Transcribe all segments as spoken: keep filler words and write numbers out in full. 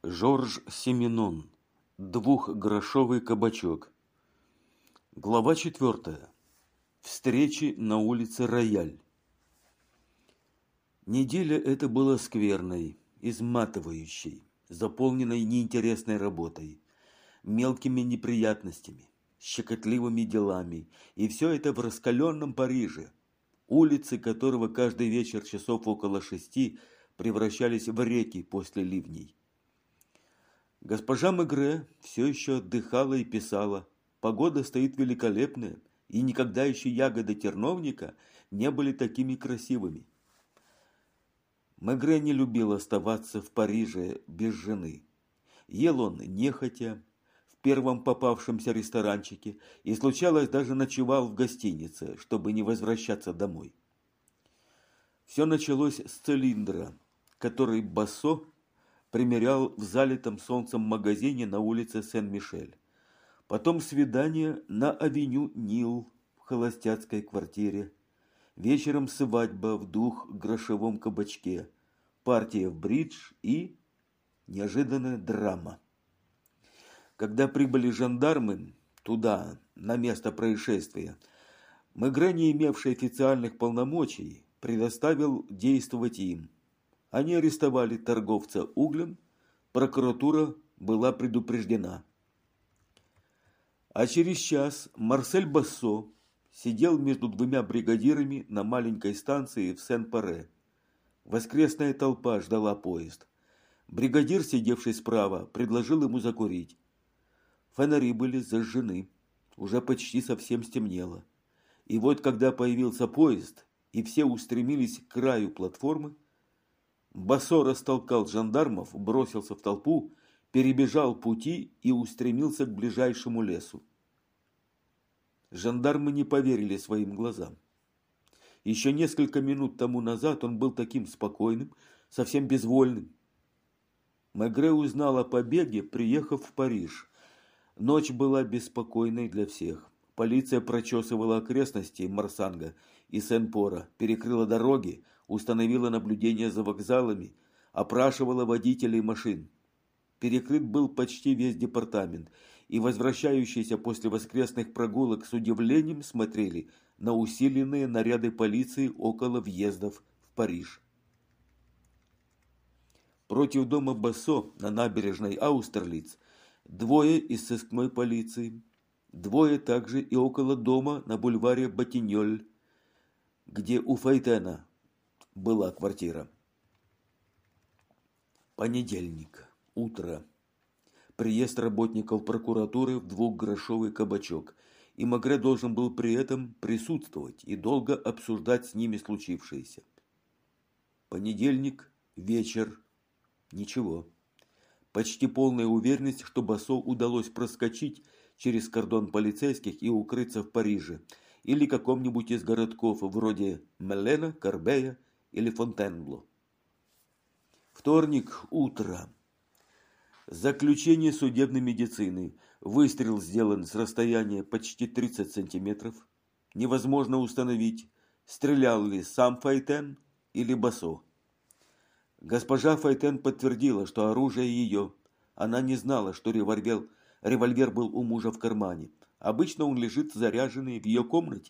Жорж Сименон. Двухгрошовый кабачок. Глава четвертая. Встречи на улице Рояль. Неделя эта была скверной, изматывающей, заполненной неинтересной работой, мелкими неприятностями, щекотливыми делами, и все это в раскаленном Париже, улицы которого каждый вечер часов около шести превращались в реки после ливней. Госпожа Мегре все еще отдыхала и писала. Погода стоит великолепная, и никогда еще ягоды терновника не были такими красивыми. Мегре не любил оставаться в Париже без жены. Ел он нехотя, в первом попавшемся ресторанчике, и случалось даже ночевал в гостинице, чтобы не возвращаться домой. Все началось с цилиндра, который Бассо примерял в залитом солнцем магазине на улице Сен-Мишель. Потом свидание на авеню Нил в холостяцкой квартире. Вечером свадьба в двухгрошовом кабачке. Партия в бридж и неожиданная драма. Когда прибыли жандармы туда, на место происшествия, Мегре, не имевший официальных полномочий, предоставил действовать им. Они арестовали торговца углем, прокуратура была предупреждена. А через час Марсель Бассо сидел между двумя бригадирами на маленькой станции в Сен-Паре. Воскресная толпа ждала поезд. Бригадир, сидевший справа, предложил ему закурить. Фонари были зажжены, уже почти совсем стемнело. И вот, когда появился поезд, и все устремились к краю платформы, Бассо растолкал жандармов, бросился в толпу, перебежал пути и устремился к ближайшему лесу. Жандармы не поверили своим глазам. Еще несколько минут тому назад он был таким спокойным, совсем безвольным. Мегре узнал о побеге, приехав в Париж. Ночь была беспокойной для всех. Полиция прочесывала окрестности Марсанга и Сен-Пора, перекрыла дороги, установила наблюдение за вокзалами, опрашивала водителей машин. Перекрыт был почти весь департамент, и возвращающиеся после воскресных прогулок с удивлением смотрели на усиленные наряды полиции около въездов в Париж. Против дома Бассо на набережной Аустерлиц двое из сыскной полиции, двое также и около дома на бульваре Батиньоль, где у Файтена была квартира. Понедельник. Утро. Приезд работников прокуратуры в двухгрошовый кабачок, и Мегре должен был при этом присутствовать и долго обсуждать с ними случившееся. Понедельник. Вечер. Ничего. Почти полная уверенность, что Бассо удалось проскочить через кордон полицейских и укрыться в Париже или каком-нибудь из городков вроде Мелена, Корбея или Фонтенбло. Вторник. Утро. Заключение судебной медицины. Выстрел сделан с расстояния почти тридцать сантиметров. Невозможно установить, стрелял ли сам Файтен или Бассо. Госпожа Файтен подтвердила, что оружие ее. Она не знала, что револьвер, револьвер был у мужа в кармане. Обычно он лежит заряженный в ее комнате.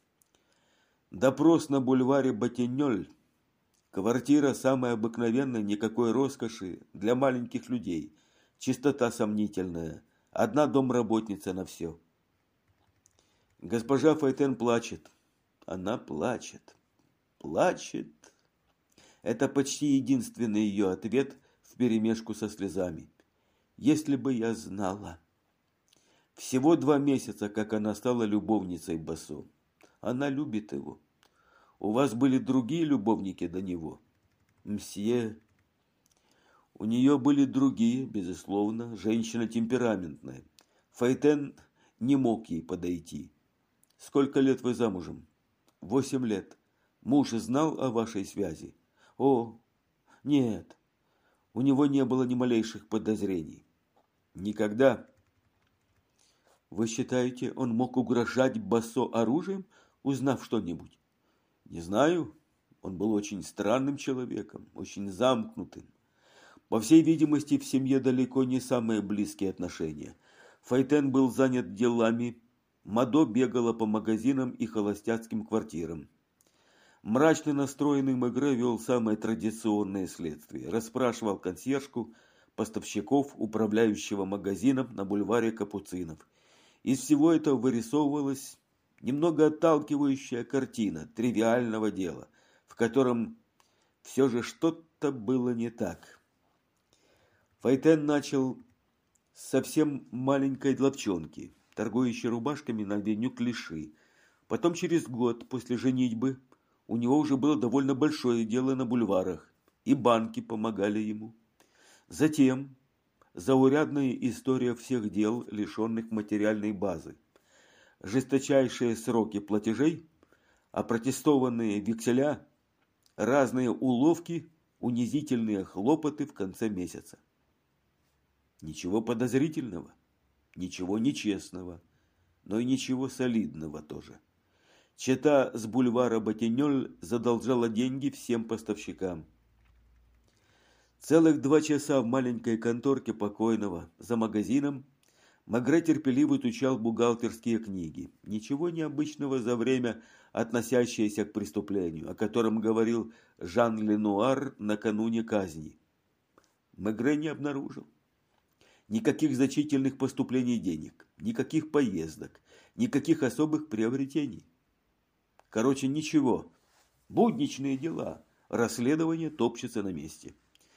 Допрос на бульваре Батиньоль. Квартира самая обыкновенная, никакой роскоши, для маленьких людей. Чистота сомнительная. Одна домработница на все. Госпожа Файтен плачет. Она плачет. Плачет. Это почти единственный ее ответ вперемешку со слезами. Если бы я знала. Всего два месяца, как она стала любовницей Бассо. Она любит его. У вас были другие любовники до него? Мсье. У нее были другие, безусловно, женщина темпераментная. Файтен не мог ей подойти. Сколько лет вы замужем? Восемь лет. Муж знал о вашей связи? О, нет. У него не было ни малейших подозрений. Никогда. Вы считаете, он мог угрожать Бассо оружием, узнав что-нибудь? Не знаю. Он был очень странным человеком, очень замкнутым. По всей видимости, в семье далеко не самые близкие отношения. Файтен был занят делами, Мадо бегала по магазинам и холостяцким квартирам. Мрачно настроенный Мегре вел самое традиционное следствие. Расспрашивал консьержку, поставщиков, управляющего магазином на бульваре Капуцинов. Из всего этого вырисовывалась немного отталкивающая картина тривиального дела, в котором все же что-то было не так. Файтен начал с совсем маленькой лавчонки, торгующей рубашками на авеню Клиши. Потом через год после женитьбы у него уже было довольно большое дело на бульварах, и банки помогали ему. Затем заурядная история всех дел, лишенных материальной базы. Жесточайшие сроки платежей, опротестованные векселя, разные уловки, унизительные хлопоты в конце месяца. Ничего подозрительного, ничего нечестного, но и ничего солидного тоже. Чета с бульвара Батинёль задолжала деньги всем поставщикам. Целых два часа в маленькой конторке покойного за магазином Мегре терпеливо изучал бухгалтерские книги. Ничего необычного за время, относящееся к преступлению, о котором говорил Жан Ленуар накануне казни. Мегре не обнаружил никаких значительных поступлений денег, никаких поездок, никаких особых приобретений. Короче, ничего. Будничные дела. Расследование топчется на месте.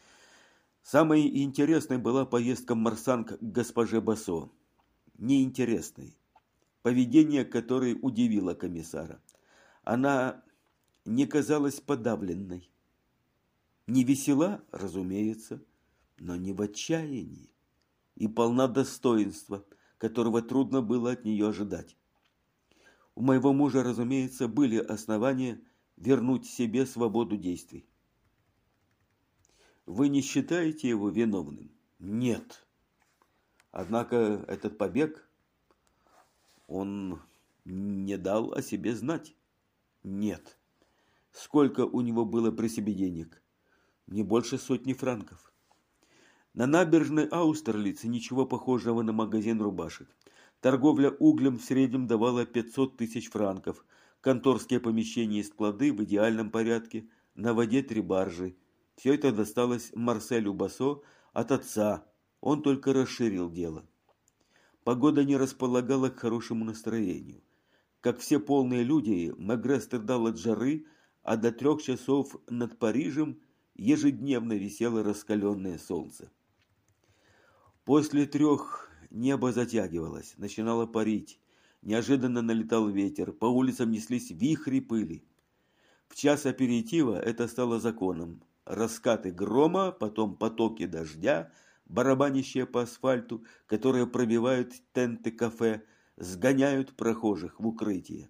Самой интересной была поездка в Марсанг к госпоже Бассо. Неинтересной. Поведение которой удивило комиссара. Она не казалась подавленной. Не весела, разумеется, но не в отчаянии. И полна достоинства, которого трудно было от нее ожидать. У моего мужа, разумеется, были основания вернуть себе свободу действий. Вы не считаете его виновным? Нет. Однако этот побег, он не дал о себе знать? Нет. Сколько у него было при себе денег? Не больше сотни франков. На набережной Аустерлице ничего похожего на магазин рубашек. Торговля углем в среднем давала пятьсот тысяч франков, конторские помещения и склады в идеальном порядке, на воде три баржи. Все это досталось Марселю Бассо от отца, он только расширил дело. Погода не располагала к хорошему настроению. Как все полные люди, Мегре страдал от жары, а до трех часов над Парижем ежедневно висело раскаленное солнце. После трех небо затягивалось, начинало парить, неожиданно налетал ветер, по улицам неслись вихри пыли. В час аперитива это стало законом. Раскаты грома, потом потоки дождя, барабанящие по асфальту, которые пробивают тенты кафе, сгоняют прохожих в укрытие.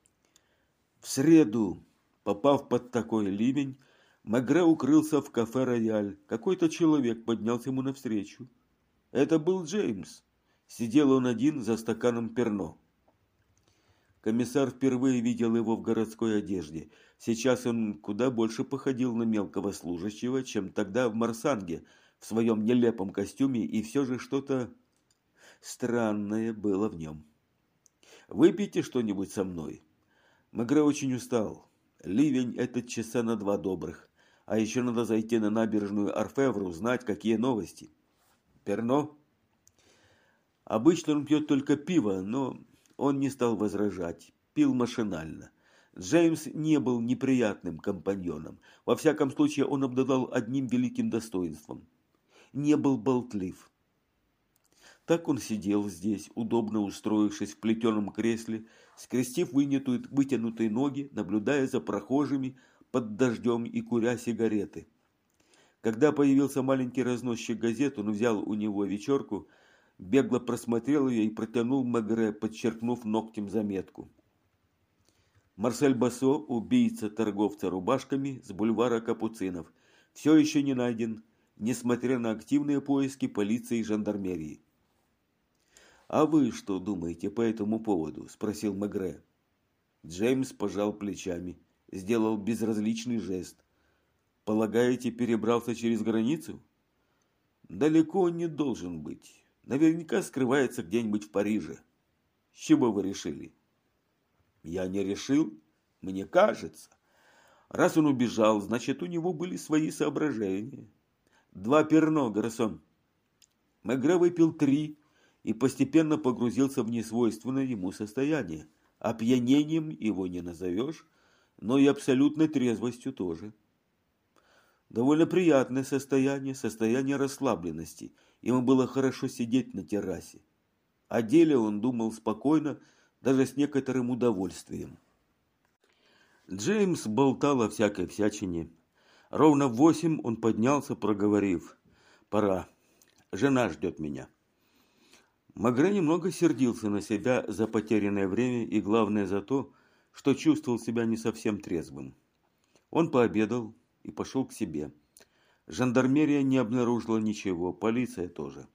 В среду, попав под такой ливень, Мегре укрылся в кафе «Рояль». Какой-то человек поднялся ему навстречу. Это был Джеймс. Сидел он один за стаканом перно. Комиссар впервые видел его в городской одежде. Сейчас он куда больше походил на мелкого служащего, чем тогда в Марсанге, в своем нелепом костюме, и все же что-то странное было в нем. «Выпейте что-нибудь со мной». Мегре очень устал. Ливень – это часа на два добрых. А еще надо зайти на набережную Орфевр, узнать, какие новости. Перно? Обычно он пьет только пиво, но он не стал возражать. Пил машинально. Джеймс не был неприятным компаньоном. Во всяком случае, он обладал одним великим достоинством. Не был болтлив. Так он сидел здесь, удобно устроившись в плетеном кресле, скрестив вынятую, вытянутые ноги, наблюдая за прохожими под дождем и куря сигареты. Когда появился маленький разносчик газет, он взял у него вечерку, бегло просмотрел ее и протянул Мегре, подчеркнув ногтем заметку. Марсель Бассо, убийца торговца рубашками с бульвара Капуцинов, все еще не найден, несмотря на активные поиски полиции и жандармерии. «А вы что думаете по этому поводу?» – спросил Мегре. Джеймс пожал плечами, сделал безразличный жест. «Полагаете, перебрался через границу?» Далеко он не должен быть. Наверняка скрывается где-нибудь в Париже. С чего вы решили? Я не решил. Мне кажется. Раз он убежал, значит, у него были свои соображения. Два перно, гарсон. Мегре выпил три и постепенно погрузился в несвойственное ему состояние. Опьянением его не назовешь, но и абсолютной трезвостью тоже. Довольно приятное состояние, состояние расслабленности. Ему было хорошо сидеть на террасе. О деле он думал спокойно, даже с некоторым удовольствием. Джеймс болтал о всякой всячине. Ровно в восемь он поднялся, проговорив: «Пора. Жена ждет меня». Мегре немного сердился на себя за потерянное время и, главное, за то, что чувствовал себя не совсем трезвым. Он пообедал и пошел к себе. Жандармерия не обнаружила ничего, полиция тоже.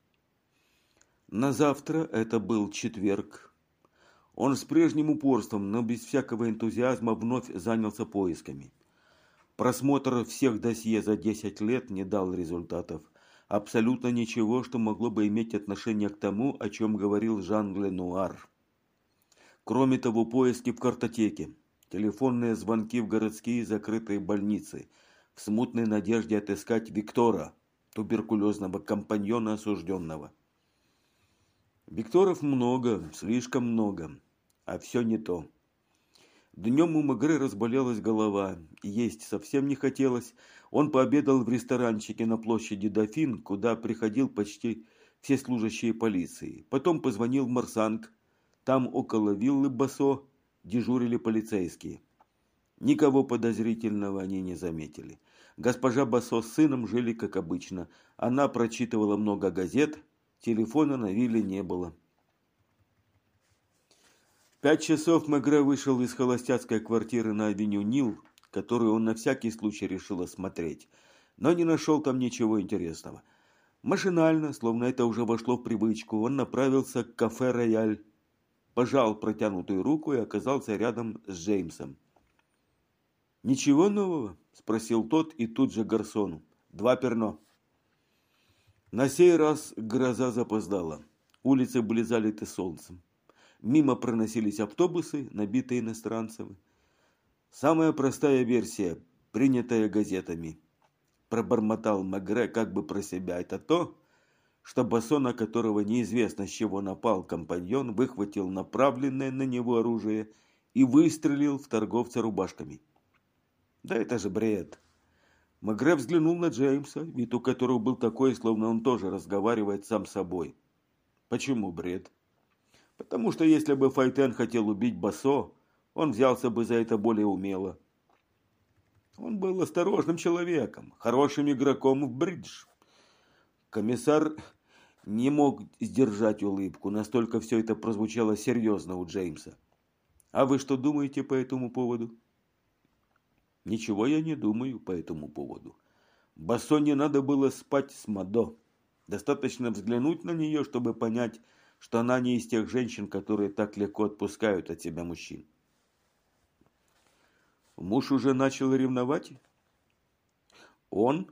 На завтра, это был четверг, он с прежним упорством, но без всякого энтузиазма вновь занялся поисками. Просмотр всех досье за десять лет не дал результатов. Абсолютно ничего, что могло бы иметь отношение к тому, о чем говорил Жан Ленуар. Кроме того, поиски в картотеке, телефонные звонки в городские закрытые больницы, в смутной надежде отыскать Виктора, туберкулезного компаньона осужденного. Викторов много, слишком много, а все не то. Днем у Мегре разболелась голова, есть совсем не хотелось. Он пообедал в ресторанчике на площади Дофин, куда приходил почти все служащие полиции. Потом позвонил в Марсанг. Там около виллы Басо дежурили полицейские. Никого подозрительного они не заметили. Госпожа Басо с сыном жили как обычно. Она прочитывала много газет, телефона на вилле не было. В пять часов Мегре вышел из холостяцкой квартиры на авеню Нил, которую он на всякий случай решил осмотреть, но не нашел там ничего интересного. Машинально, словно это уже вошло в привычку, он направился к кафе «Рояль», пожал протянутую руку и оказался рядом с Джеймсом. «Ничего нового?» – спросил тот, и тут же гарсону. «Два перно». На сей раз гроза запоздала. Улицы были залиты солнцем. Мимо проносились автобусы, набитые иностранцами. Самая простая версия, принятая газетами. Пробормотал Мегре как бы про себя. Это то, что Басо, на которого неизвестно с чего напал компаньон, выхватил направленное на него оружие и выстрелил в торговца рубашками. Да это же бред. Мегре взглянул на Джеймса, вид у которого был такой, словно он тоже разговаривает сам с собой. Почему бред? Потому что если бы Файтен хотел убить Басо, он взялся бы за это более умело. Он был осторожным человеком, хорошим игроком в бридж. Комиссар не мог сдержать улыбку, настолько все это прозвучало серьезно у Джеймса. А вы что думаете по этому поводу? Ничего я не думаю по этому поводу. Басо не надо было спать с Мадо. Достаточно взглянуть на нее, чтобы понять, что она не из тех женщин, которые так легко отпускают от себя мужчин. Муж уже начал ревновать? Он?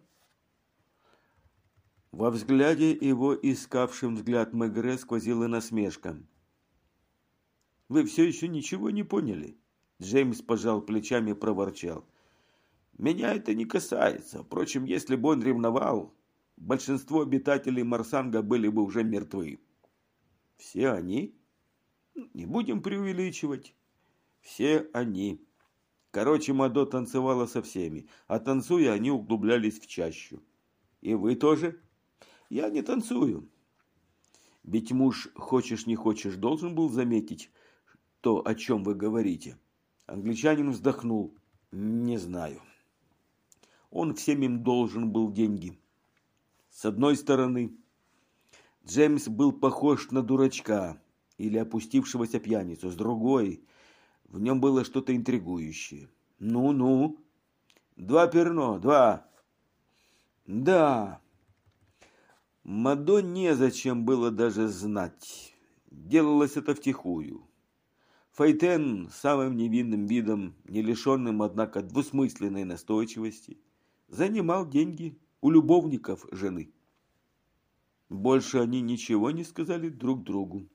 Во взгляде его, искавшим взгляд Мегре, сквозила насмешка. Вы все еще ничего не поняли? Джеймс пожал плечами и проворчал. Меня это не касается. Впрочем, если бы он ревновал, большинство обитателей Марсанга были бы уже мертвы. Все они? Не будем преувеличивать. Все они. Короче, Мадо танцевала со всеми, а танцуя, они углублялись в чащу. И вы тоже? Я не танцую. Ведь муж, хочешь не хочешь, должен был заметить то, о чем вы говорите. Англичанин вздохнул. Не знаю. Он всем им должен был деньги. С одной стороны, Джеймс был похож на дурачка или опустившегося пьяницу. С другой, в нем было что-то интригующее. Ну-ну. Два перно, два. Да. Мадо незачем было даже знать. Делалось это втихую. Файтен самым невинным видом, не лишенным, однако, двусмысленной настойчивости, занимал деньги у любовников жены. Больше они ничего не сказали друг другу.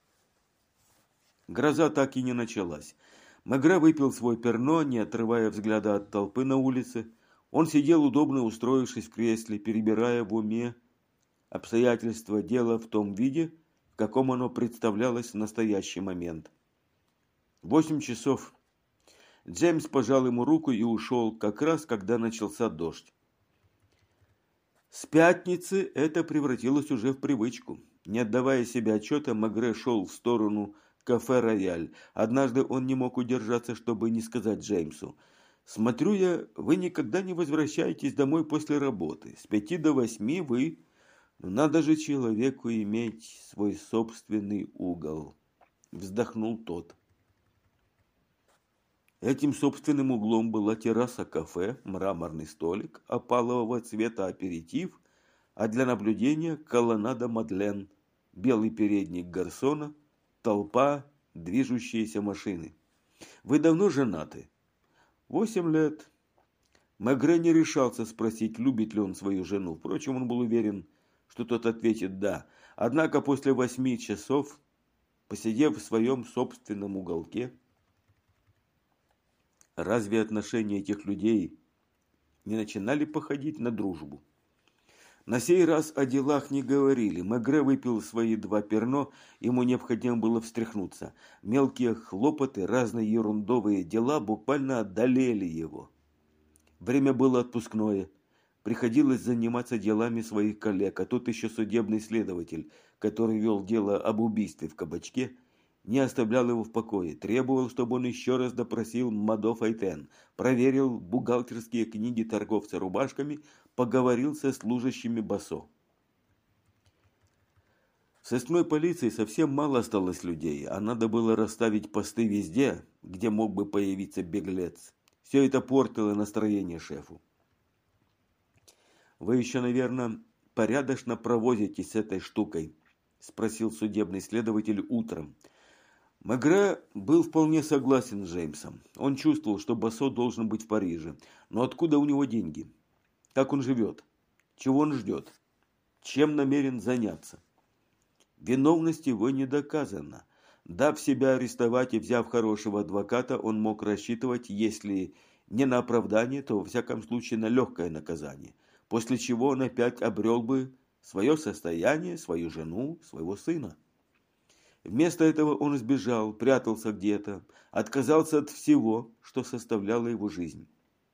Гроза так и не началась. Мегре выпил свой перно, не отрывая взгляда от толпы на улице. Он сидел удобно устроившись в кресле, перебирая в уме обстоятельства дела в том виде, в каком оно представлялось в настоящий момент. Восемь часов. Джеймс пожал ему руку и ушел, как раз когда начался дождь. С пятницы это превратилось уже в привычку. Не отдавая себе отчета, Мегре шел в сторону кафе «Рояль». Однажды он не мог удержаться, чтобы не сказать Джеймсу: «Смотрю я, вы никогда не возвращаетесь домой после работы. С пяти до восьми вы... Но надо же человеку иметь свой собственный угол». Вздохнул тот. Этим собственным углом была терраса кафе, мраморный столик, опалового цвета аперитив, а для наблюдения колоннада Мадлен, белый передник гарсона, толпа, движущиеся машины. «Вы давно женаты?» «Восемь лет». Мегре не решался спросить, любит ли он свою жену. Впрочем, он был уверен, что тот ответит «да». Однако после восьми часов, посидев в своем собственном уголке, разве отношения этих людей не начинали походить на дружбу? На сей раз о делах не говорили. Мегре выпил свои два перно, ему необходимо было встряхнуться. Мелкие хлопоты, разные ерундовые дела буквально одолели его. Время было отпускное. Приходилось заниматься делами своих коллег, а тут еще судебный следователь, который вел дело об убийстве в кабачке, не оставлял его в покое, требовал, чтобы он еще раз допросил Мадо Файтен, проверил бухгалтерские книги торговца рубашками, поговорил со служащими Басо. В сыскной полиции совсем мало осталось людей, а надо было расставить посты везде, где мог бы появиться беглец. Все это портило настроение шефу. «Вы еще, наверное, порядочно провозитесь с этой штукой?» – спросил судебный следователь утром. Мегре был вполне согласен с Джеймсом. Он чувствовал, что Басо должен быть в Париже. Но откуда у него деньги? Как он живет? Чего он ждет? Чем намерен заняться? Виновность его не доказана. Дав себя арестовать и взяв хорошего адвоката, он мог рассчитывать, если не на оправдание, то во всяком случае на легкое наказание, после чего он опять обрел бы свое состояние, свою жену, своего сына. Вместо этого он сбежал, прятался где-то, отказался от всего, что составляло его жизнь.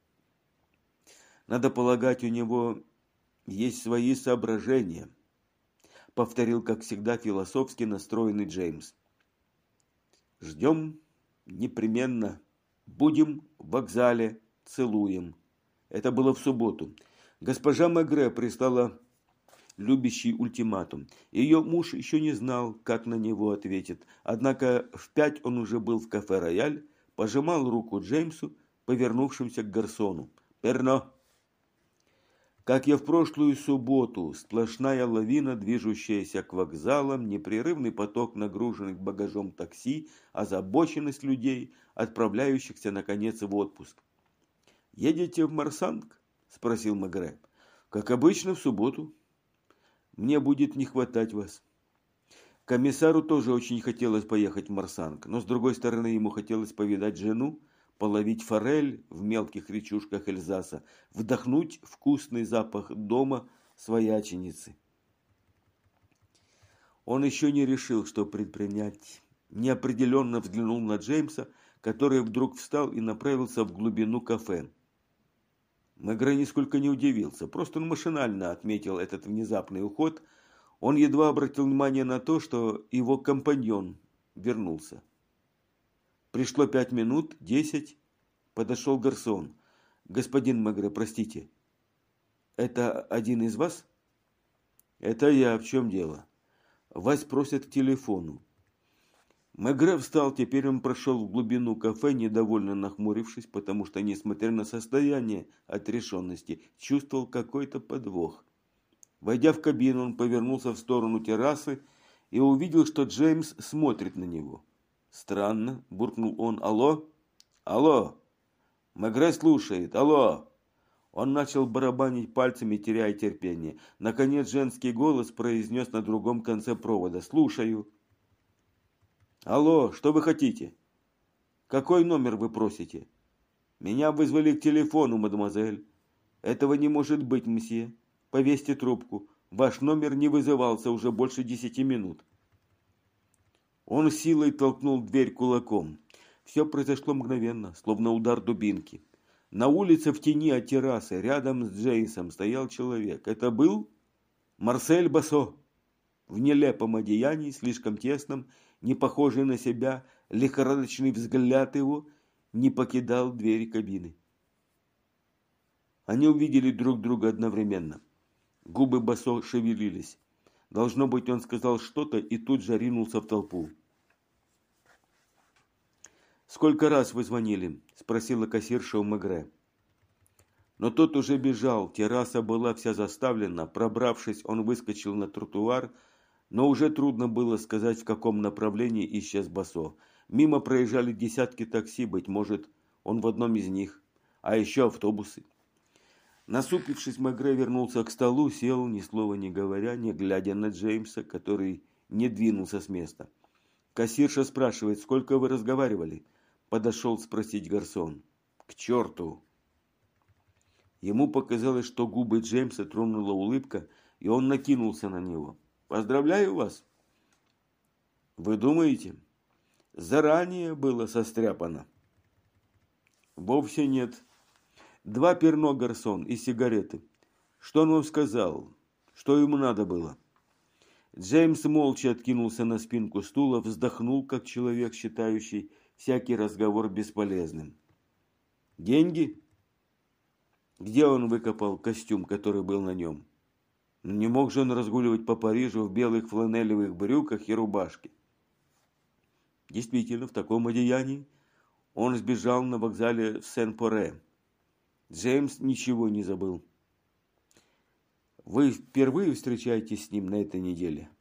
Надо полагать, у него есть свои соображения, повторил, как всегда, философски настроенный Джеймс. Ждем непременно. Будем в вокзале, целуем. Это было в субботу. Госпожа Мегре прислала любящий ультиматум. Ее муж еще не знал, как на него ответит. Однако в пять он уже был в кафе «Рояль», пожимал руку Джеймсу, повернувшимся к гарсону. «Перно!» Как и в прошлую субботу, сплошная лавина, движущаяся к вокзалам, непрерывный поток нагруженных багажом такси, озабоченность людей, отправляющихся, наконец, в отпуск. «Едете в Марсанг?» – спросил Мегре. «Как обычно, в субботу. Мне будет не хватать вас». Комиссару тоже очень хотелось поехать в Марсанг, но, с другой стороны, ему хотелось повидать жену, половить форель в мелких речушках Эльзаса, вдохнуть вкусный запах дома свояченицы. Он еще не решил, что предпринять. Неопределенно взглянул на Джеймса, который вдруг встал и направился в глубину кафе. Мегре нисколько не удивился, просто он машинально отметил этот внезапный уход. Он едва обратил внимание на то, что его компаньон вернулся. Пришло пять минут, десять, подошел гарсон. «Господин Мегре, простите, это один из вас?» «Это я, в чем дело?» «Вас просят к телефону». Мегре встал, теперь он прошел в глубину кафе, недовольно нахмурившись, потому что, несмотря на состояние отрешенности, чувствовал какой-то подвох. Войдя в кабину, он повернулся в сторону террасы и увидел, что Джеймс смотрит на него. «Странно», – буркнул он. «Алло? Алло? Мегре слушает. Алло?» Он начал барабанить пальцами, теряя терпение. Наконец женский голос произнес на другом конце провода: «Слушаю». «Алло, что вы хотите? Какой номер вы просите?» «Меня вызвали к телефону, мадемуазель». «Этого не может быть, мсье. Повесьте трубку. Ваш номер не вызывался уже больше десяти минут». Он силой толкнул дверь кулаком. Все произошло мгновенно, словно удар дубинки. На улице в тени от террасы, рядом с Джеймсом, стоял человек. Это был Марсель Бассо. В нелепом одеянии, слишком тесном, не похожий на себя, лихорадочный взгляд его не покидал двери кабины. Они увидели друг друга одновременно. Губы Бассо шевелились. Должно быть, он сказал что-то и тут же ринулся в толпу. «Сколько раз вы звонили?» – спросила кассирша у Мегре. Но тот уже бежал, терраса была вся заставлена. Пробравшись, он выскочил на тротуар, но уже трудно было сказать, в каком направлении исчез Бассо. Мимо проезжали десятки такси, быть может, он в одном из них, а еще автобусы. Насупившись, Мегре вернулся к столу, сел, ни слова не говоря, не глядя на Джеймса, который не двинулся с места. Кассирша спрашивает: «Сколько вы разговаривали?» Подошел спросить гарсон. «К черту!» Ему показалось, что губы Джеймса тронула улыбка, и он накинулся на него. «Поздравляю вас!» «Вы думаете?» «Заранее было состряпано». «Вовсе нет. Два перно, гарсон, и сигареты. Что он вам сказал? Что ему надо было?» Джеймс молча откинулся на спинку стула, вздохнул, как человек, считающий всякий разговор бесполезным. «Деньги?» «Где он выкопал костюм, который был на нем?» Не мог же он разгуливать по Парижу в белых фланелевых брюках и рубашке. Действительно, в таком одеянии он сбежал на вокзале в Сен-Поре. Джеймс ничего не забыл. «Вы впервые встречаетесь с ним на этой неделе?»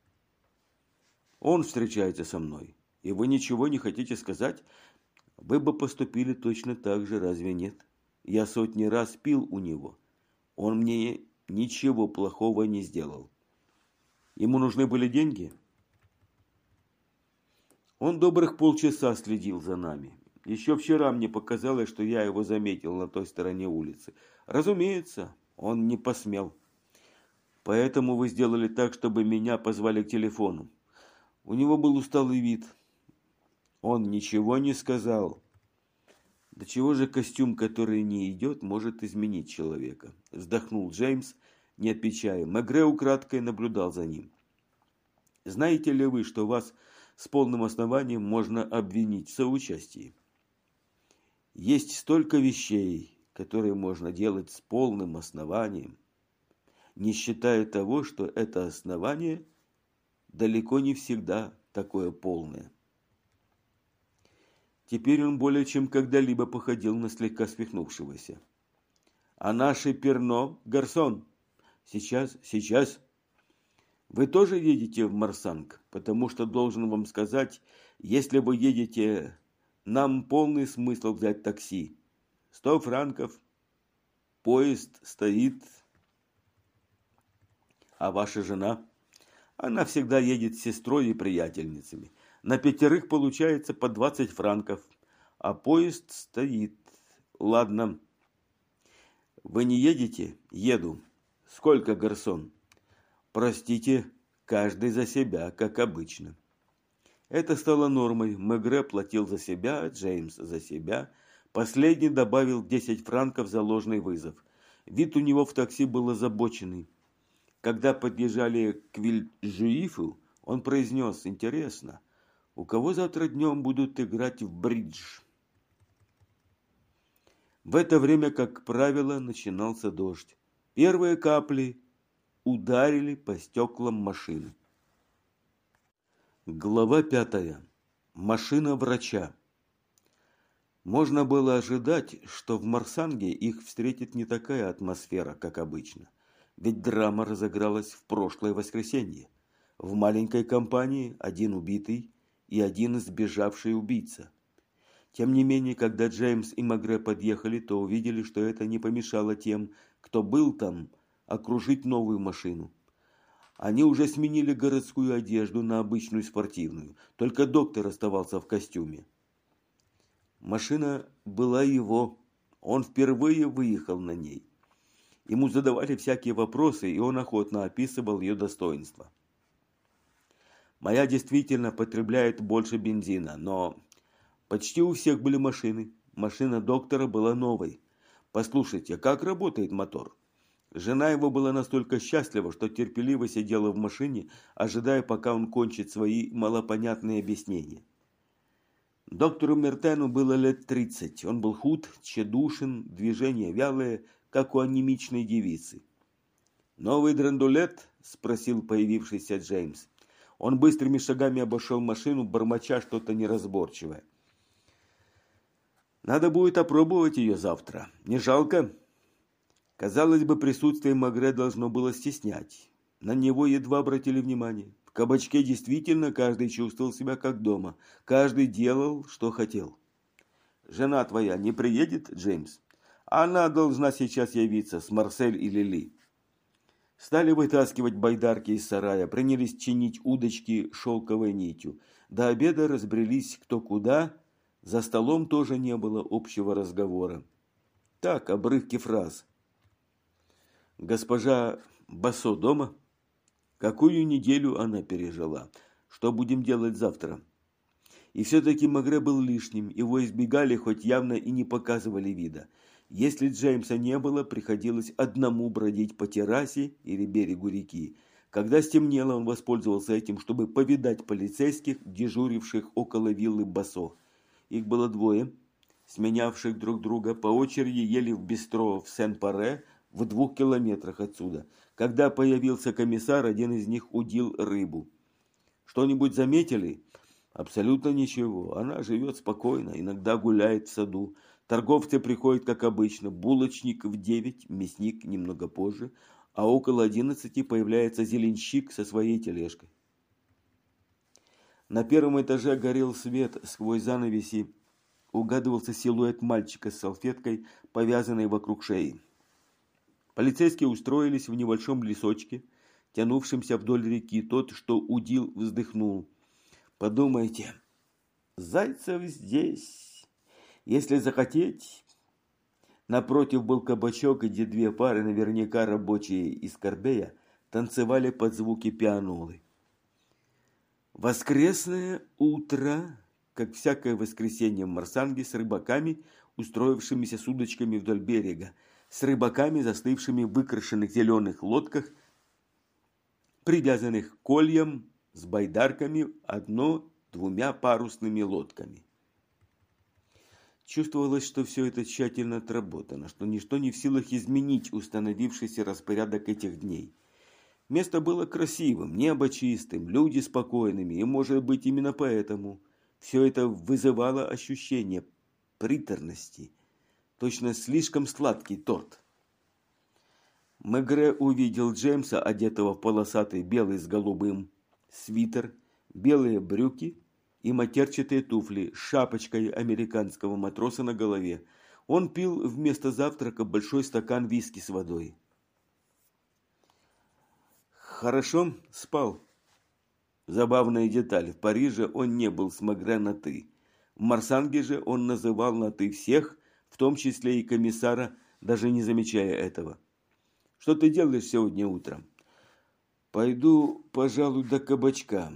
«Он встречается со мной. И вы ничего не хотите сказать? Вы бы поступили точно так же, разве нет? Я сотни раз пил у него. Он мне ничего плохого не сделал. Ему нужны были деньги?» «Он добрых полчаса следил за нами. Еще вчера мне показалось, что я его заметил на той стороне улицы. Разумеется, он не посмел. Поэтому вы сделали так, чтобы меня позвали к телефону. У него был усталый вид. Он ничего не сказал. До чего же костюм, который не идет, может изменить человека?» Вздохнул Джеймс, не отвечая. Мегре украдкой наблюдал за ним. «Знаете ли вы, что вас с полным основанием можно обвинить в соучастии? Есть столько вещей, которые можно делать с полным основанием, не считая того, что это основание далеко не всегда такое полное». Теперь он более чем когда-либо походил на слегка свихнувшегося. «А наше перно, гарсон?» «Сейчас, сейчас. Вы тоже едете в Марсанг? Потому что, должен вам сказать, если вы едете, нам полный смысл взять такси. Сто франков. Поезд стоит. А ваша жена?» «Она всегда едет с сестрой и приятельницами. На пятерых получается по двадцать франков, а поезд стоит. Ладно. Вы не едете? Еду. Сколько, гарсон?» «Простите, каждый за себя, как обычно». Это стало нормой. Мегре платил за себя, Джеймс за себя. Последний добавил десять франков за ложный вызов. Вид у него в такси был озабоченный. Когда подъезжали к Виль-Жуифу, он произнес: «Интересно, у кого завтра днем будут играть в бридж?» В это время, как правило, начинался дождь. Первые капли ударили по стеклам машины. Глава пятая. Машина врача. Можно было ожидать, что в Марсанге их встретит не такая атмосфера, как обычно. Ведь драма разыгралась в прошлое воскресенье. В маленькой компании один убитый и один сбежавший убийца. Тем не менее, когда Джеймс и Мегре подъехали, то увидели, что это не помешало тем, кто был там, окружить новую машину. Они уже сменили городскую одежду на обычную спортивную, только доктор оставался в костюме. Машина была его, он впервые выехал на ней. Ему задавали всякие вопросы, и он охотно описывал ее достоинства. «Моя действительно потребляет больше бензина, но почти у всех были машины. Машина доктора была новой. Послушайте, как работает мотор?» Жена его была настолько счастлива, что терпеливо сидела в машине, ожидая, пока он кончит свои малопонятные объяснения. Доктору Мертену было лет тридцать. Он был худ, тщедушен, движения вялые, как у анемичной девицы. «Новый драндулет?» – спросил появившийся Джеймс. Он быстрыми шагами обошел машину, бормоча что-то неразборчивое. «Надо будет опробовать ее завтра. Не жалко?» Казалось бы, присутствие Мегре должно было стеснять. На него едва обратили внимание. В кабачке действительно каждый чувствовал себя как дома. Каждый делал, что хотел. «Жена твоя не приедет, Джеймс? Она должна сейчас явиться с Марсель и Лили». Стали вытаскивать байдарки из сарая, принялись чинить удочки шелковой нитью. До обеда разбрелись кто куда. За столом тоже не было общего разговора. Так, обрывки фраз. «Госпожа Бассо дома? Какую неделю она пережила? Что будем делать завтра?» И все-таки Мегре был лишним, его избегали, хоть явно и не показывали вида. Если Джеймса не было, приходилось одному бродить по террасе или берегу реки. Когда стемнело, он воспользовался этим, чтобы повидать полицейских, дежуривших около виллы Бассо. Их было двое, сменявших друг друга, по очереди ели в бистро в Сен-Паре, в двух километрах отсюда. Когда появился комиссар, один из них удил рыбу. «Что-нибудь заметили?» «Абсолютно ничего. Она живет спокойно, иногда гуляет в саду. Торговцы приходят, как обычно. Булочник в девять, мясник немного позже, а около одиннадцати появляется зеленщик со своей тележкой». На первом этаже горел свет, сквозь занавеси угадывался силуэт мальчика с салфеткой, повязанной вокруг шеи. Полицейские устроились в небольшом лесочке, тянувшемся вдоль реки. Тот, что удил, вздохнул. «Подумайте, Зайцев здесь, если захотеть». Напротив был кабачок, где две пары, наверняка рабочие из Корбея, танцевали под звуки пианолы. Воскресное утро, как всякое воскресенье в Марсанге, с рыбаками, устроившимися с удочками вдоль берега, с рыбаками, застывшими в выкрашенных зеленых лодках, привязанных к кольям, с байдарками, одно-двумя парусными лодками. Чувствовалось, что все это тщательно отработано, что ничто не в силах изменить установившийся распорядок этих дней. Место было красивым, небо чистым, люди спокойными, и, может быть, именно поэтому все это вызывало ощущение приторности. Точно слишком сладкий торт. Мегре увидел Джеймса, одетого в полосатый белый с голубым свитер, белые брюки и матерчатые туфли с шапочкой американского матроса на голове. Он пил вместо завтрака большой стакан виски с водой. Хорошо спал. Забавная деталь. В Париже он не был с Мегре на «ты». В Марсанге же он называл на «ты» всех, в том числе и комиссара, даже не замечая этого. «Что ты делаешь сегодня утром?» «Пойду, пожалуй, до кабачка.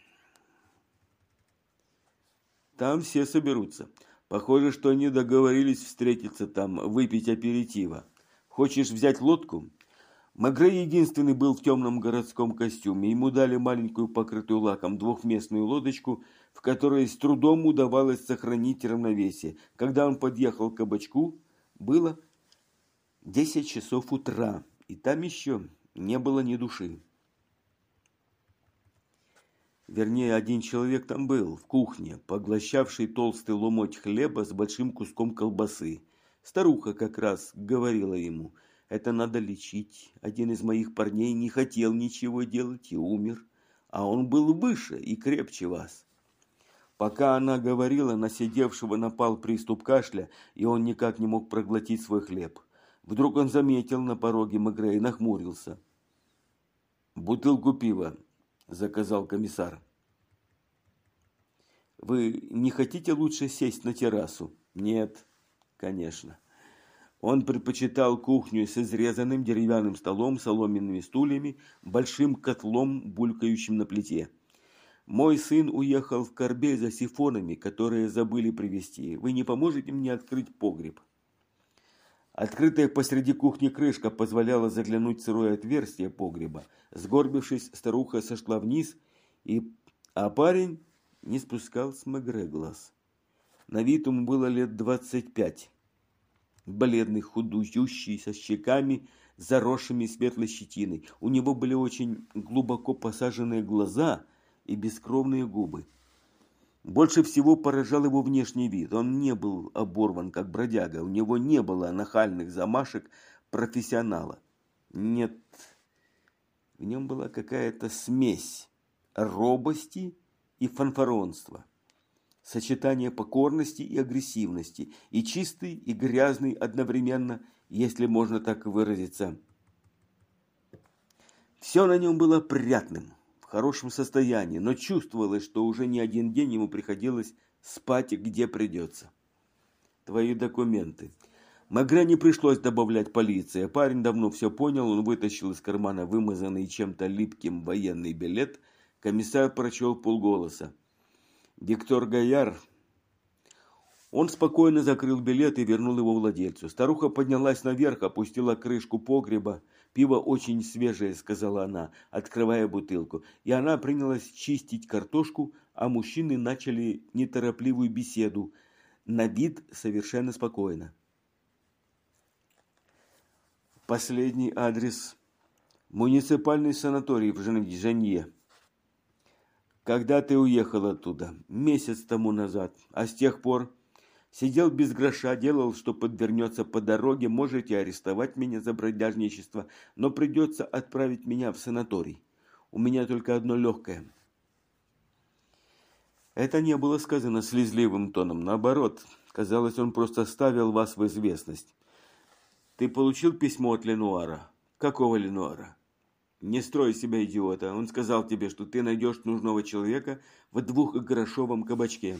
Там все соберутся. Похоже, что они договорились встретиться там, выпить аперитива. Хочешь взять лодку?» Мегре единственный был в темном городском костюме. Ему дали маленькую, покрытую лаком, двухместную лодочку, в которой с трудом удавалось сохранить равновесие. Когда он подъехал к кабачку, было десять часов утра, и там еще не было ни души. Вернее, один человек там был, в кухне, поглощавший толстый ломоть хлеба с большим куском колбасы. Старуха как раз говорила ему: «Это надо лечить. Один из моих парней не хотел ничего делать и умер, а он был выше и крепче вас». Пока она говорила, на сидевшего напал приступ кашля, и он никак не мог проглотить свой хлеб. Вдруг он заметил на пороге Мегре и нахмурился. «Бутылку пива», – заказал комиссар. «Вы не хотите лучше сесть на террасу?» «Нет, конечно». Он предпочитал кухню с изрезанным деревянным столом, соломенными стульями, большим котлом, булькающим на плите. «Мой сын уехал в Корбей за сифонами, которые забыли привезти. Вы не поможете мне открыть погреб?» Открытая посреди кухни крышка позволяла заглянуть в сырое отверстие погреба. Сгорбившись, старуха сошла вниз, и... а парень не спускал с Мегре глаз. На вид ему было лет двадцать пять. Бледный, худущий, со щеками, заросшими светлой щетиной. У него были очень глубоко посаженные глаза и бескровные губы. Больше всего поражал его внешний вид. Он не был оборван, как бродяга. У него не было нахальных замашек профессионала. Нет, в нем была какая-то смесь робости и фанфаронства. Сочетание покорности и агрессивности. И чистый, и грязный одновременно, если можно так выразиться. Все на нем было опрятным, в хорошем состоянии, но чувствовалось, что уже не один день ему приходилось спать, где придется. «Твои документы». Мегре не пришлось добавлять полиции. Парень давно все понял. Он вытащил из кармана вымазанный чем-то липким военный билет. Комиссар прочел полголоса. «Виктор Гайяр». Он спокойно закрыл билет и вернул его владельцу. Старуха поднялась наверх, опустила крышку погреба. «Пиво очень свежее», — сказала она, открывая бутылку. И она принялась чистить картошку, а мужчины начали неторопливую беседу, на вид совершенно спокойно. Последний адрес. Муниципальный санаторий в Женье. Когда ты уехал оттуда? Месяц тому назад. А с тех пор сидел без гроша, делал, что подвернется по дороге. Можете арестовать меня за бродяжничество, но придется отправить меня в санаторий. У меня только одно легкое. Это не было сказано слезливым тоном. Наоборот, казалось, он просто ставил вас в известность. Ты получил письмо от Ленуара? Какого Ленуара? Не строй себя идиота. Он сказал тебе, что ты найдешь нужного человека в двухгрошовом кабачке.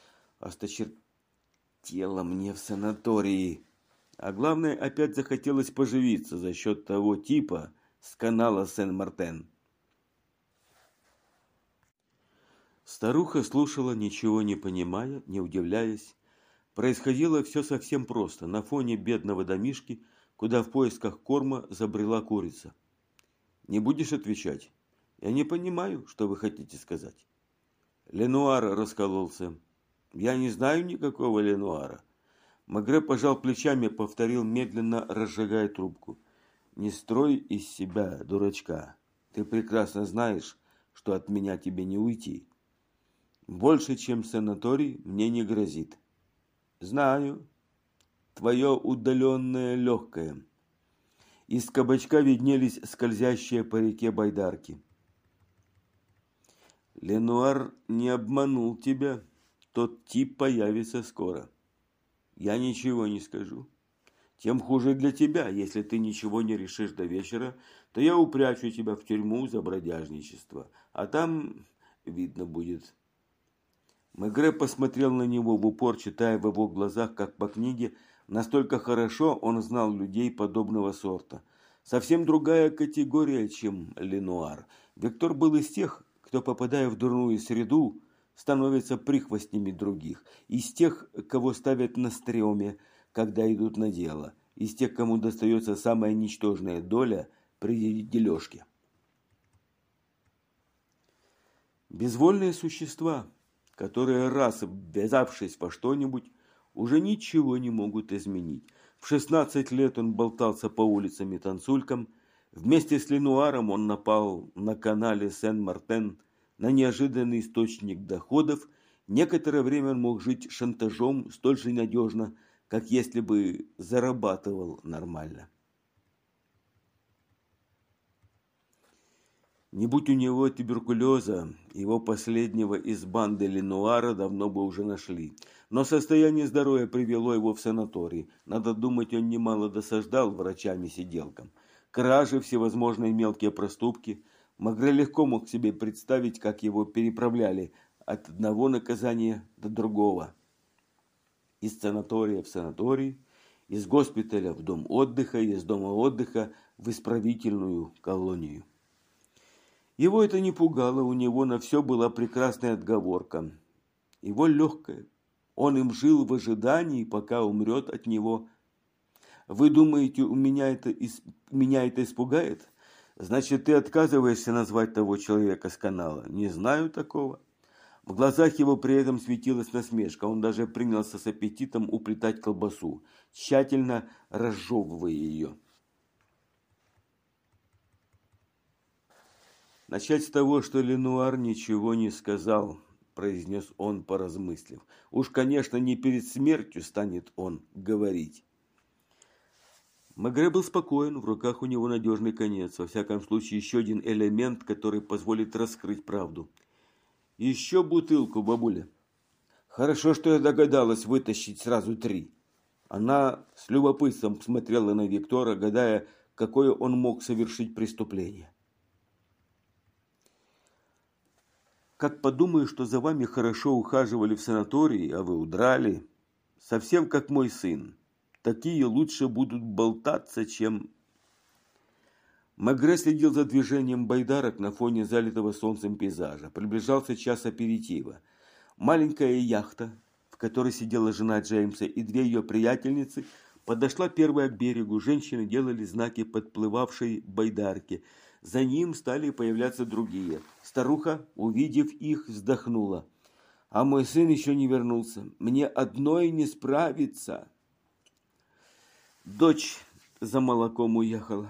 Осточертело мне в санатории. А главное, опять захотелось поживиться за счет того типа с канала Сен-Мартен. Старуха слушала, ничего не понимая, не удивляясь. Происходило все совсем просто. На фоне бедного домишки, куда в поисках корма забрела курица. Не будешь отвечать? Я не понимаю, что вы хотите сказать. Ленуар раскололся. Я не знаю никакого Ленуара. Мегре пожал плечами, повторил, медленно разжигая трубку. Не строй из себя дурачка. Ты прекрасно знаешь, что от меня тебе не уйти. Больше, чем санаторий, мне не грозит. Знаю. Твое удаленное легкое. Из кабачка виднелись скользящие по реке байдарки. Ленуар не обманул тебя. Тот тип появится скоро. Я ничего не скажу. Тем хуже для тебя. Если ты ничего не решишь до вечера, то я упрячу тебя в тюрьму за бродяжничество. А там видно будет. Мегре посмотрел на него в упор, читая в его глазах, как по книге. Настолько хорошо он знал людей подобного сорта. Совсем другая категория, чем Ленуар. Виктор был из тех, кто, попадая в дурную среду, становится прихвостнями других. Из тех, кого ставят на стреме, когда идут на дело. Из тех, кому достается самая ничтожная доля при дележке. Безвольные существа, которые, раз ввязавшись во что-нибудь, уже ничего не могут изменить. В шестнадцать лет он болтался по улицам и танцулькам. Вместе с Ленуаром он напал на канале Сен-Мартен на неожиданный источник доходов. Некоторое время он мог жить шантажом столь же надежно, как если бы зарабатывал нормально. Не будь у него туберкулеза, его последнего из банды Ленуара давно бы уже нашли. Но состояние здоровья привело его в санаторий. Надо думать, он немало досаждал врачам и сиделкам. Кражи, всевозможные мелкие проступки. Магре легко мог себе представить, как его переправляли от одного наказания до другого. Из санатория в санаторий, из госпиталя в дом отдыха, из дома отдыха в исправительную колонию. Его это не пугало, у него на все была прекрасная отговорка. Его легкое. Он им жил в ожидании, пока умрет от него. Вы думаете, у меня это, меня это испугает? Значит, ты отказываешься назвать того человека с канала? Не знаю такого. В глазах его при этом светилась насмешка. Он даже принялся с аппетитом уплетать колбасу, тщательно разжевывая ее. Начать с того, что Ленуар ничего не сказал, произнес он, поразмыслив. Уж, конечно, не перед смертью станет он говорить. Магре был спокоен, в руках у него надежный конец, во всяком случае еще один элемент, который позволит раскрыть правду. Еще бутылку, бабуля. Хорошо, что я догадалась вытащить сразу три. Она с любопытством смотрела на Виктора, гадая, какое он мог совершить преступление. Как подумаю, что за вами хорошо ухаживали в санатории, а вы удрали, совсем как мой сын. Такие лучше будут болтаться, чем... Магре следил за движением байдарок на фоне залитого солнцем пейзажа. Приближался час аперитива. Маленькая яхта, в которой сидела жена Джеймса и две ее приятельницы, подошла первая к берегу. Женщины делали знаки подплывавшей байдарки. За ним стали появляться другие. Старуха, увидев их, вздохнула. А мой сын еще не вернулся. Мне одной не справиться. Дочь за молоком уехала.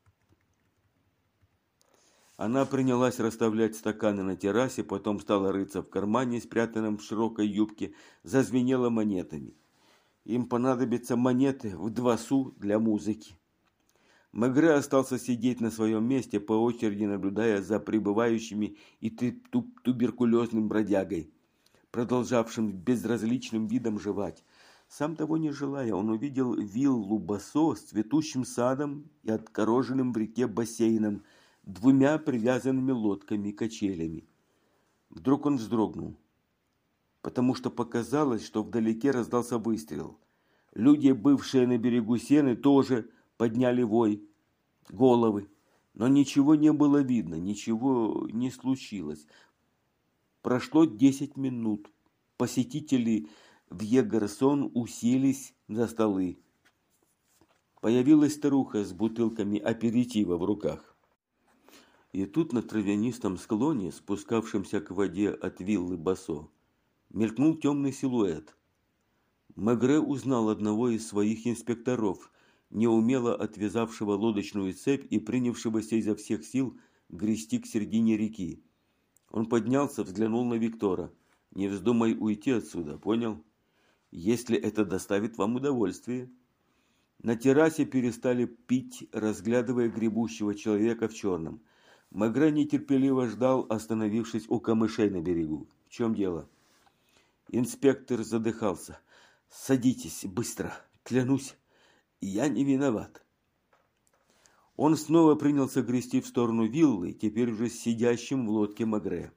Она принялась расставлять стаканы на террасе, потом стала рыться в кармане, спрятанном в широкой юбке, зазвенела монетами. Им понадобятся монеты в два су для музыки. Магре остался сидеть на своем месте, по очереди наблюдая за прибывающими и туберкулезным бродягой, продолжавшим безразличным видом жевать. Сам того не желая, он увидел виллу Бассо с цветущим садом и откороженным в реке бассейном, двумя привязанными лодками и качелями. Вдруг он вздрогнул, потому что показалось, что вдалеке раздался выстрел. Люди, бывшие на берегу Сены, тоже подняли вой, головы, но ничего не было видно, ничего не случилось. Прошло десять минут. Посетители в Е-Гарсон уселись за столы. Появилась старуха с бутылками аперитива в руках. И тут на травянистом склоне, спускавшемся к воде от виллы Бассо, мелькнул темный силуэт. Магре узнал одного из своих инспекторов, неумело отвязавшего лодочную цепь и принявшегося изо всех сил грести к середине реки. Он поднялся, взглянул на Виктора. «Не вздумай уйти отсюда, понял? Если это доставит вам удовольствие». На террасе перестали пить, разглядывая гребущего человека в черном. Магре нетерпеливо ждал, остановившись у камышей на берегу. «В чем дело?» Инспектор задыхался. «Садитесь, быстро, клянусь. Я не виноват». Он снова принялся грести в сторону виллы, теперь уже сидящим в лодке Магре.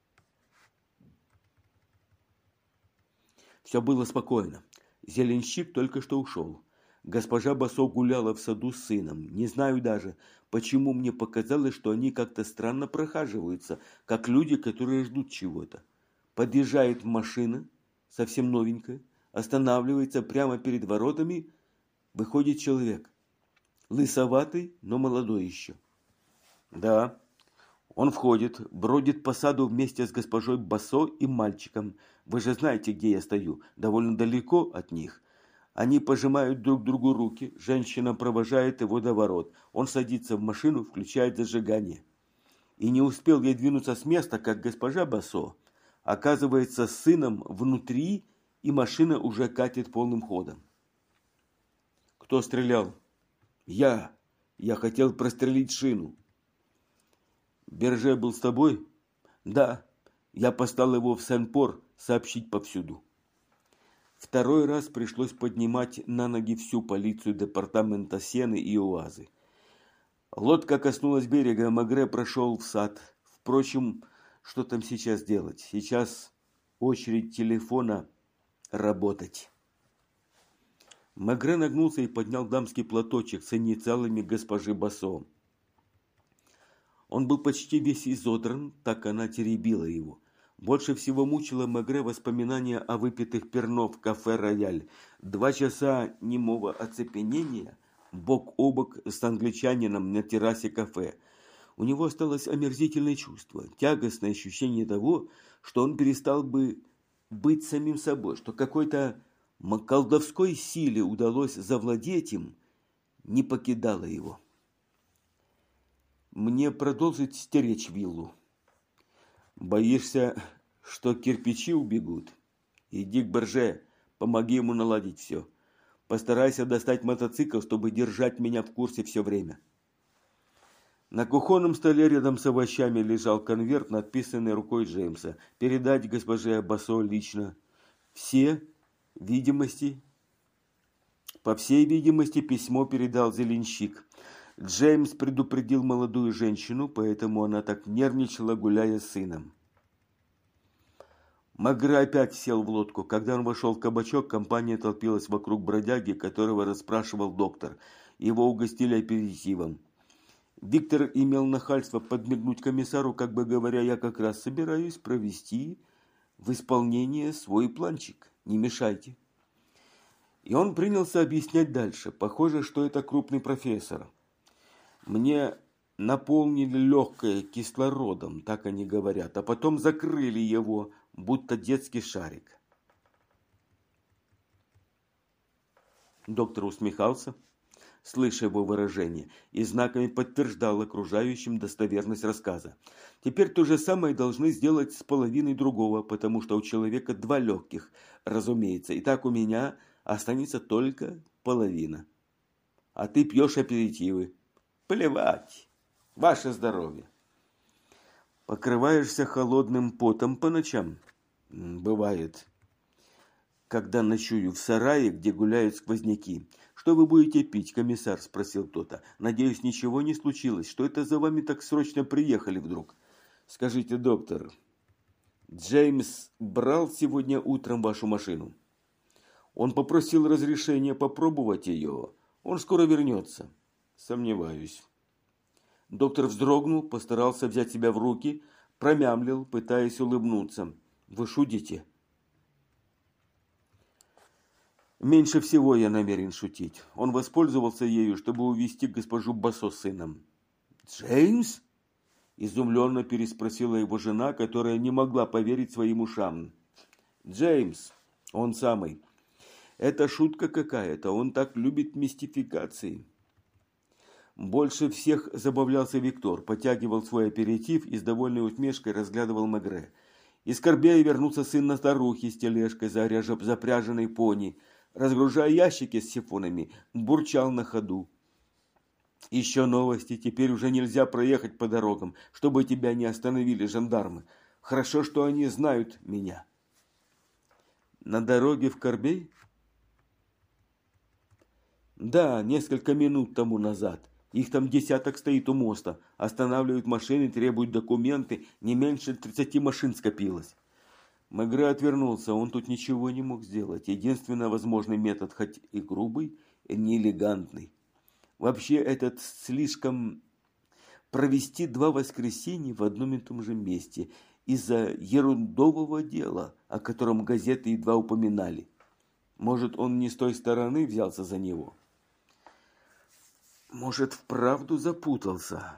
Все было спокойно. Зеленщик только что ушел. Госпожа Бассо гуляла в саду с сыном. Не знаю даже, почему мне показалось, что они как-то странно прохаживаются, как люди, которые ждут чего-то. Подъезжает машина, совсем новенькая, останавливается прямо перед воротами. Выходит человек. Лысоватый, но молодой еще. Да, он входит, бродит по саду вместе с госпожой Бассо и мальчиком. Вы же знаете, где я стою, довольно далеко от них. Они пожимают друг другу руки, женщина провожает его до ворот. Он садится в машину, включает зажигание. И не успел я двинуться с места, как госпожа Бассо оказывается с сыном внутри, и машина уже катит полным ходом. Кто стрелял? Я. Я хотел прострелить шину. Берже был с тобой? Да. Я послал его в Сен-Пор сообщить повсюду. Второй раз пришлось поднимать на ноги всю полицию департамента Сены и Оазы. Лодка коснулась берега, Мегре прошел в сад. Впрочем, что там сейчас делать? Сейчас очередь телефона работать. Мегре нагнулся и поднял дамский платочек с инициалами госпожи Бассо. Он был почти весь изодран, так она теребила его. Больше всего мучило Мегре воспоминания о выпитых перно в кафе «Рояль». Два часа немого оцепенения бок о бок с англичанином на террасе кафе. У него осталось омерзительное чувство, тягостное ощущение того, что он перестал бы быть самим собой, что какой-то колдовской силе удалось завладеть им, не покидало его. Мне продолжить стеречь виллу? Боишься, что кирпичи убегут? Иди к Берже, помоги ему наладить все. Постарайся достать мотоцикл, чтобы держать меня в курсе все время. На кухонном столе рядом с овощами лежал конверт, надписанный рукой Джеймса. Передать госпоже Бассо лично. Все видимости, по всей видимости, письмо передал зеленщик. Джеймс предупредил молодую женщину, поэтому она так нервничала, гуляя с сыном. Мегре опять сел в лодку. Когда он вошел в кабачок, компания толпилась вокруг бродяги, которого расспрашивал доктор. Его угостили аперитивом. Виктор имел нахальство подмигнуть комиссару, как бы говоря, я как раз собираюсь провести в исполнение свой планчик. Не мешайте. И он принялся объяснять дальше. Похоже, что это крупный профессор. Мне наполнили легкое кислородом, так они говорят, а потом закрыли его, будто детский шарик. Доктор усмехался, слыша его выражение, и знаками подтверждал окружающим достоверность рассказа. Теперь то же самое должны сделать с половиной другого, потому что у человека два легких, разумеется. И так у меня останется только половина. А ты пьешь аперитивы. Плевать. Ваше здоровье. Покрываешься холодным потом по ночам? Бывает. Когда ночую в сарае, где гуляют сквозняки. Что вы будете пить, комиссар? Спросил кто-то. Надеюсь, ничего не случилось. Что это за вами так срочно приехали вдруг? Скажите, доктор, Джеймс брал сегодня утром вашу машину? Он попросил разрешения попробовать ее. Он скоро вернется. Сомневаюсь. Доктор вздрогнул, постарался взять себя в руки, промямлил, пытаясь улыбнуться. Вы шутите? Меньше всего я намерен шутить. Он воспользовался ею, чтобы увезти госпожу Бассо с сыном. Джеймс? Изумленно переспросила его жена, которая не могла поверить своим ушам. Джеймс, он самый. Это шутка какая-то, он так любит мистификации. Больше всех забавлялся Виктор, потягивал свой аперитив и с довольной усмешкой разглядывал Мегре. Из Корбея вернулся сын на старухе с тележкой, запряженной пони, разгружая ящики с сифонами, бурчал на ходу. Еще новости, теперь уже нельзя проехать по дорогам, чтобы тебя не остановили жандармы. Хорошо, что они знают меня. На дороге в Корбей? Да, несколько минут тому назад. Их там десяток стоит у моста. Останавливают машины, требуют документы. Не меньше тридцати машин скопилось. Мегре отвернулся. Он тут ничего не мог сделать. Единственный возможный метод, хоть и грубый, и неэлегантный. Вообще этот слишком... Провести два воскресенья в одном и том же месте. Из-за ерундового дела, о котором газеты едва упоминали. Может, он не с той стороны взялся за него? Может, вправду запутался?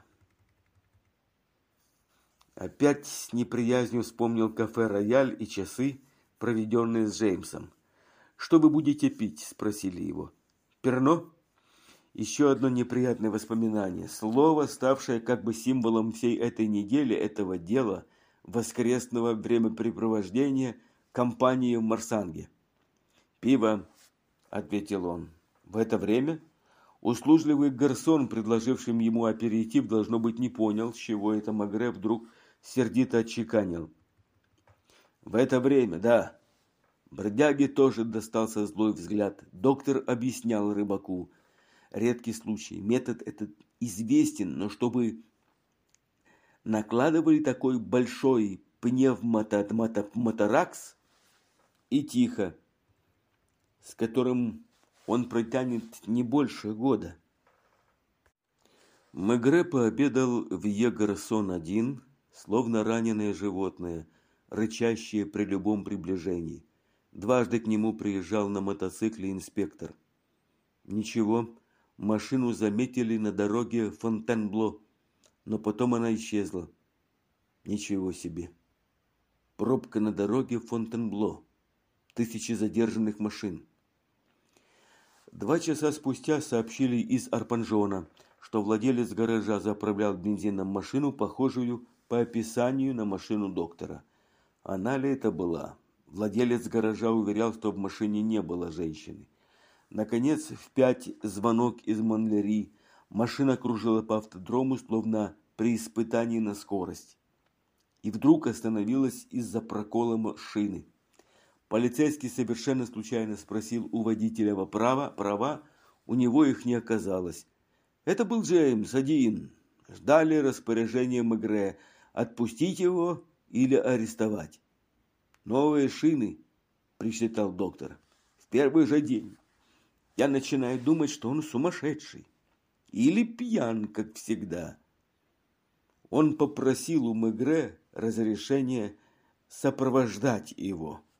Опять с неприязнью вспомнил кафе «Рояль» и часы, проведенные с Джеймсом. «Что вы будете пить?» – спросили его. «Перно?» Еще одно неприятное воспоминание. Слово, ставшее как бы символом всей этой недели, этого дела, воскресного времяпрепровождения компании в Марсанге. «Пиво», – ответил он. «В это время?» Услужливый гарсон, предложившим ему аперитив, должно быть, не понял, с чего это Мегре вдруг сердито отчеканил. В это время, да. Бродяге тоже достался злой взгляд. Доктор объяснял рыбаку. Редкий случай. Метод этот известен, но чтобы накладывали такой большой пневмоторакс и тихо, с которым он протянет не больше года. Мегре пообедал в Е-Гарсон один, словно раненое животное, рычащее при любом приближении. Дважды к нему приезжал на мотоцикле инспектор. Ничего, машину заметили на дороге Фонтенбло, но потом она исчезла. Ничего себе. Пробка на дороге Фонтенбло. Тысячи задержанных машин. Два часа спустя сообщили из Арпанжона, что владелец гаража заправлял бензином машину, похожую по описанию на машину доктора. Она ли это была? Владелец гаража уверял, что в машине не было женщины. Наконец, в пять звонок из Монлери. Машина кружила по автодрому, словно при испытании на скорость. И вдруг остановилась из-за прокола шины. Полицейский совершенно случайно спросил у водителя права, права, у него их не оказалось. Это был Джеймс один. Ждали распоряжения Мегре отпустить его или арестовать. Новые шины, причитал доктор, в первый же день. Я начинаю думать, что он сумасшедший. Или пьян, как всегда. Он попросил у Мегре разрешения сопровождать его.